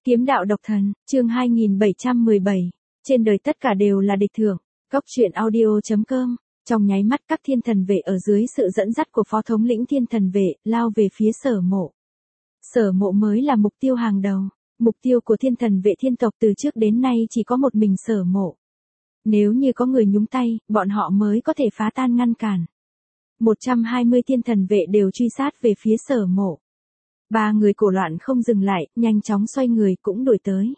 Kiếm đạo độc thần, chương 2717. Trên đời tất cả đều là địch thưởng. Góc truyện audio.com. Trong nháy mắt các thiên thần vệ ở dưới sự dẫn dắt của phó thống lĩnh thiên thần vệ, lao về phía Sở Mộ. Sở Mộ mới là mục tiêu hàng đầu. Mục tiêu của thiên thần vệ thiên tộc từ trước đến nay chỉ có một mình Sở Mộ. Nếu như có người nhúng tay, bọn họ mới có thể phá tan ngăn cản. 120 thiên thần vệ đều truy sát về phía Sở Mộ. Ba người cổ loạn không dừng lại, nhanh chóng xoay người cũng đuổi tới.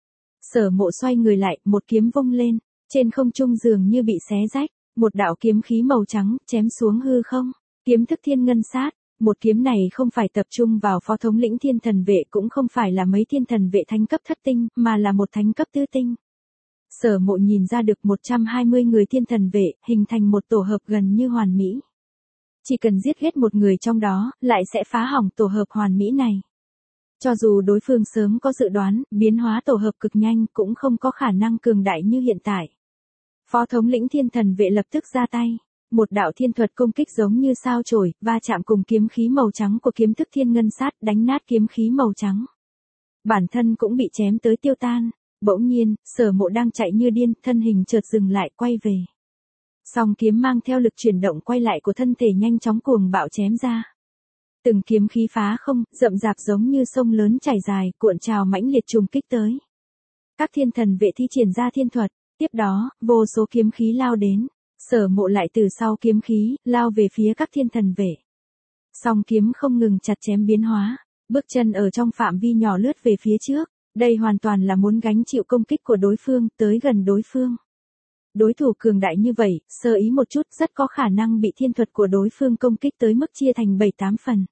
Sở Mộ xoay người lại, một kiếm vung lên, trên không trung dường như bị xé rách, một đạo kiếm khí màu trắng chém xuống hư không, kiếm thức thiên ngân sát. Một kiếm này không phải tập trung vào phó thống lĩnh thiên thần vệ, cũng không phải là mấy thiên thần vệ thánh cấp thất tinh, mà là một thánh cấp tứ tinh. Sở Mộ nhìn ra được 120 người thiên thần vệ, hình thành một tổ hợp gần như hoàn mỹ. Chỉ cần giết hết một người trong đó, lại sẽ phá hỏng tổ hợp hoàn mỹ này. Cho dù đối phương sớm có dự đoán, biến hóa tổ hợp cực nhanh cũng không có khả năng cường đại như hiện tại. Phó thống lĩnh thiên thần vệ lập tức ra tay. Một đạo thiên thuật công kích giống như sao chổi, va chạm cùng kiếm khí màu trắng của kiếm thức thiên ngân sát, đánh nát kiếm khí màu trắng. Bản thân cũng bị chém tới tiêu tan. Bỗng nhiên, Sở Mộ đang chạy như điên, thân hình chợt dừng lại quay về. Song kiếm mang theo lực chuyển động quay lại của thân thể nhanh chóng cuồng bạo chém ra. Từng kiếm khí phá không, rậm rạp giống như sông lớn chảy dài, cuộn trào mãnh liệt trùng kích tới. Các thiên thần vệ thi triển ra thiên thuật, tiếp đó, vô số kiếm khí lao đến. Sở Mộ lại từ sau kiếm khí, lao về phía các thiên thần vệ. Song kiếm không ngừng chặt chém biến hóa, bước chân ở trong phạm vi nhỏ lướt về phía trước. Đây hoàn toàn là muốn gánh chịu công kích của đối phương, tới gần đối phương. Đối thủ cường đại như vậy, sơ ý một chút rất có khả năng bị thiên thuật của đối phương công kích tới mức chia thành 7-8 phần.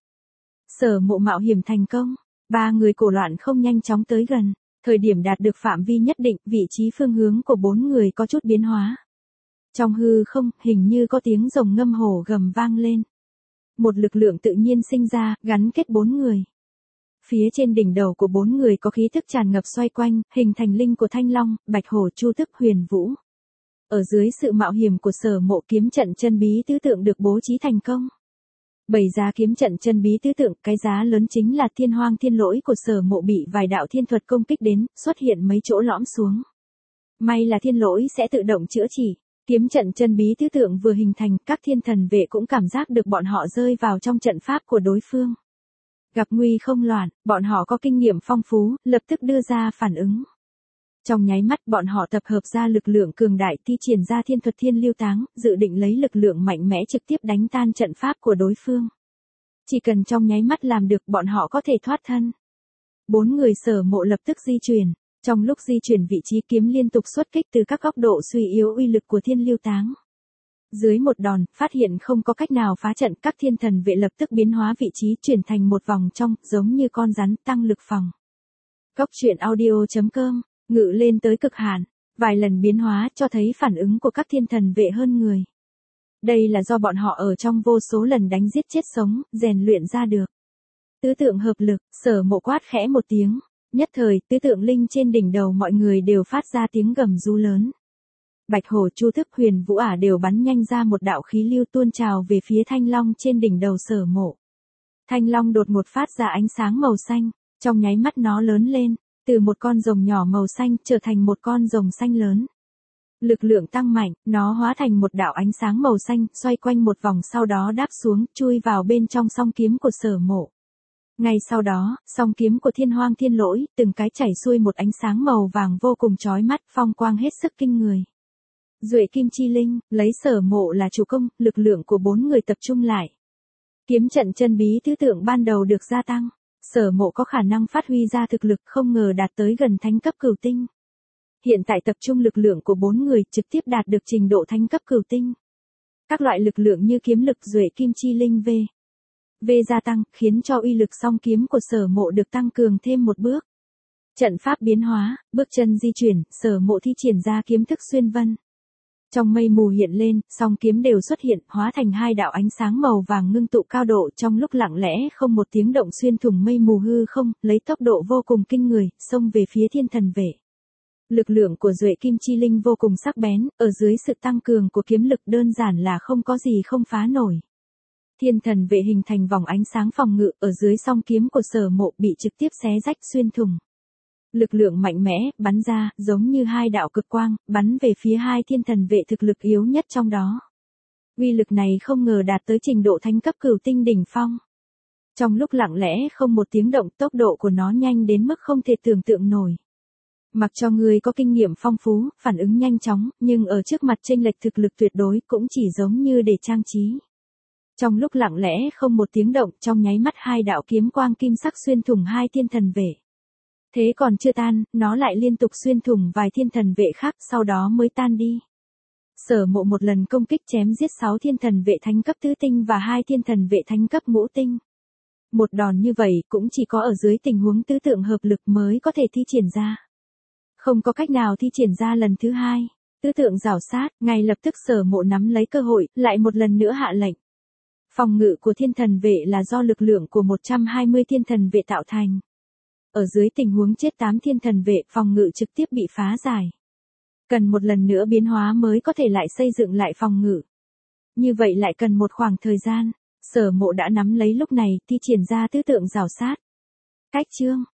Sở Mộ mạo hiểm thành công, ba người cổ loạn không nhanh chóng tới gần, thời điểm đạt được phạm vi nhất định, vị trí phương hướng của bốn người có chút biến hóa. Trong hư không, hình như có tiếng rồng ngâm hổ gầm vang lên. Một lực lượng tự nhiên sinh ra, gắn kết bốn người. Phía trên đỉnh đầu của bốn người có khí thức tràn ngập xoay quanh, hình thành linh của Thanh Long, Bạch Hổ, Chu Tức, Huyền Vũ. Ở dưới sự mạo hiểm của Sở Mộ, kiếm trận chân bí tứ tượng được bố trí thành công. Bày ra kiếm trận chân bí tứ tượng, cái giá lớn chính là thiên hoang thiên lỗi của Sở Mộ bị vài đạo thiên thuật công kích đến, xuất hiện mấy chỗ lõm xuống. May là thiên lỗi sẽ tự động chữa trị. Kiếm trận chân bí tứ tượng vừa hình thành, các thiên thần vệ cũng cảm giác được bọn họ rơi vào trong trận pháp của đối phương. Gặp nguy không loạn, bọn họ có kinh nghiệm phong phú, lập tức đưa ra phản ứng. Trong nháy mắt bọn họ tập hợp ra lực lượng cường đại, thi triển ra thiên thuật thiên lưu táng, dự định lấy lực lượng mạnh mẽ trực tiếp đánh tan trận pháp của đối phương. Chỉ cần trong nháy mắt làm được, bọn họ có thể thoát thân. Bốn người Sở Mộ lập tức di chuyển. Trong lúc di chuyển vị trí, kiếm liên tục xuất kích từ các góc độ suy yếu uy lực của thiên lưu táng. Dưới một đòn, phát hiện không có cách nào phá trận, các thiên thần vệ lập tức biến hóa vị trí, chuyển thành một vòng trong, giống như con rắn, tăng lực phòng. Góc truyện audio.com, ngự lên tới cực hạn, vài lần biến hóa cho thấy phản ứng của các thiên thần vệ hơn người. Đây là do bọn họ ở trong vô số lần đánh giết chết sống, rèn luyện ra được. Tứ tượng hợp lực, Sở Mộ quát khẽ một tiếng. Nhất thời, tứ tượng linh trên đỉnh đầu mọi người đều phát ra tiếng gầm rú lớn. Bạch Hổ, Chu Thức, Huyền Vũ đều bắn nhanh ra một đạo khí lưu tuôn trào về phía Thanh Long trên đỉnh đầu Sở Mộ. Thanh Long đột ngột phát ra ánh sáng màu xanh, trong nháy mắt nó lớn lên, từ một con rồng nhỏ màu xanh trở thành một con rồng xanh lớn. Lực lượng tăng mạnh, nó hóa thành một đạo ánh sáng màu xanh, xoay quanh một vòng sau đó đáp xuống, chui vào bên trong song kiếm của Sở Mộ. Ngay sau đó, song kiếm của thiên hoang thiên lỗi, từng cái chảy xuôi một ánh sáng màu vàng vô cùng chói mắt, phong quang hết sức kinh người. Duệ kim chi linh, lấy Sở Mộ là chủ công, lực lượng của bốn người tập trung lại. Kiếm trận chân bí tứ tượng ban đầu được gia tăng. Sở Mộ có khả năng phát huy ra thực lực không ngờ đạt tới gần thánh cấp cửu tinh. Hiện tại tập trung lực lượng của bốn người trực tiếp đạt được trình độ thánh cấp cửu tinh. Các loại lực lượng như kiếm lực Duệ kim chi linh V gia tăng, khiến cho uy lực song kiếm của Sở Mộ được tăng cường thêm một bước. Trận pháp biến hóa, bước chân di chuyển, Sở Mộ thi triển ra kiếm thức xuyên vân. Trong mây mù hiện lên, song kiếm đều xuất hiện, hóa thành hai đạo ánh sáng màu vàng ngưng tụ cao độ, trong lúc lặng lẽ không một tiếng động xuyên thủng mây mù hư không, lấy tốc độ vô cùng kinh người, xông về phía thiên thần vệ. Lực lượng của Duệ kim chi linh vô cùng sắc bén, ở dưới sự tăng cường của kiếm lực đơn giản là không có gì không phá nổi. Thiên thần vệ hình thành vòng ánh sáng phòng ngự, ở dưới song kiếm của Sở Mộ bị trực tiếp xé rách xuyên thủng. Lực lượng mạnh mẽ, bắn ra, giống như hai đạo cực quang, bắn về phía hai thiên thần vệ thực lực yếu nhất trong đó. Uy lực này không ngờ đạt tới trình độ thánh cấp cửu tinh đỉnh phong. Trong lúc lặng lẽ không một tiếng động, tốc độ của nó nhanh đến mức không thể tưởng tượng nổi. Mặc cho người có kinh nghiệm phong phú, phản ứng nhanh chóng, nhưng ở trước mặt chênh lệch thực lực tuyệt đối cũng chỉ giống như để trang trí. Trong lúc lặng lẽ không một tiếng động, trong nháy mắt hai đạo kiếm quang kim sắc xuyên thủng hai thiên thần vệ. Thế còn chưa tan, nó lại liên tục xuyên thủng vài thiên thần vệ khác, sau đó mới tan đi. Sở Mộ một lần công kích chém giết 6 thiên thần vệ thánh cấp tứ tinh và 2 thiên thần vệ thánh cấp ngũ tinh. Một đòn như vậy cũng chỉ có ở dưới tình huống tứ tượng hợp lực mới có thể thi triển ra. Không có cách nào thi triển ra lần thứ hai. Tứ tượng rảo sát, ngay lập tức Sở Mộ nắm lấy cơ hội, lại một lần nữa hạ lệnh. Phòng ngự của thiên thần vệ là do lực lượng của 120 thiên thần vệ tạo thành. Ở dưới tình huống chết 8 thiên thần vệ, phòng ngự trực tiếp bị phá giải. Cần một lần nữa biến hóa mới có thể lại xây dựng lại phòng ngự. Như vậy lại cần một khoảng thời gian. Sở Mộ đã nắm lấy lúc này, thi triển ra tứ tượng rảo sát. Cách chương